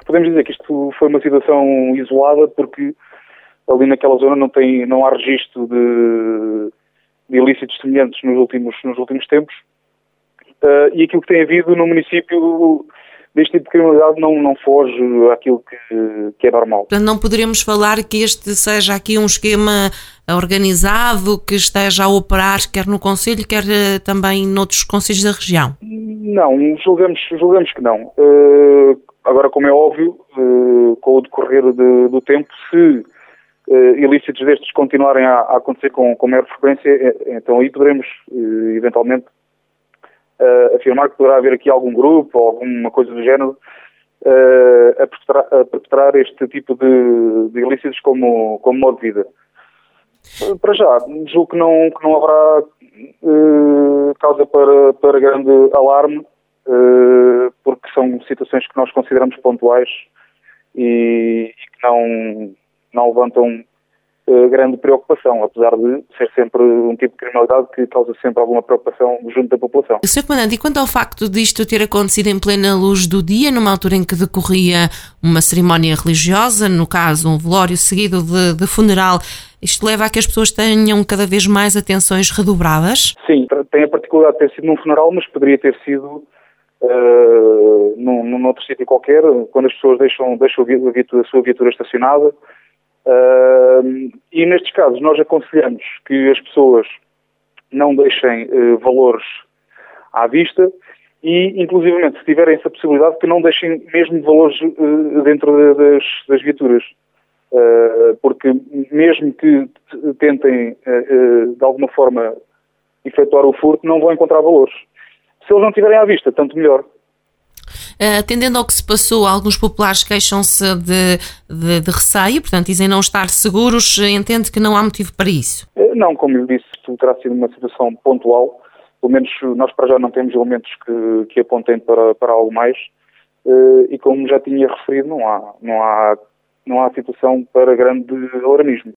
podemos dizer que isto foi uma situação isolada porque ali naquela zona não há registro de ilícitos semelhantes nos últimos tempos. E aquilo que tem havido no município deste tipo de criminalidade não foge àquilo que é normal. Portanto, não poderemos falar que este seja aqui um esquema organizado, que esteja a operar quer no concelho, quer também noutros concelhos da região? Não, julgamos que não. Agora, como é óbvio, com o decorrer do tempo, se ilícitos destes continuarem a acontecer com maior frequência, então aí poderemos, eventualmente, afirmar que poderá haver aqui algum grupo ou alguma coisa do género a perpetrar este tipo de ilícitos como modo de vida. Para já, julgo que não haverá causa para grande alarme, porque são situações que nós consideramos pontuais e que não levantam grande preocupação, apesar de ser sempre um tipo de criminalidade que causa sempre alguma preocupação junto da população. Sr. Comandante, e quanto ao facto disto ter acontecido em plena luz do dia, numa altura em que decorria uma cerimónia religiosa, no caso um velório seguido de funeral, isto leva a que as pessoas tenham cada vez mais atenções redobradas? Sim, tem a particularidade de ter sido num funeral, mas poderia ter sido num outro sítio qualquer, quando as pessoas deixam a sua viatura estacionada. E nestes casos nós aconselhamos que as pessoas não deixem valores à vista e, inclusivamente, se tiverem essa possibilidade, que não deixem mesmo valores dentro das viaturas. Porque mesmo que tentem, de alguma forma, efetuar o furto, não vão encontrar valores. Se eles não tiverem à vista, tanto melhor. Atendendo ao que se passou, alguns populares queixam-se de receio, portanto dizem não estar seguros, entende que não há motivo para isso? Não, como eu disse, terá sido uma situação pontual, pelo menos nós para já não temos elementos que apontem para algo mais, e como já tinha referido, não há situação para grande alarmismo.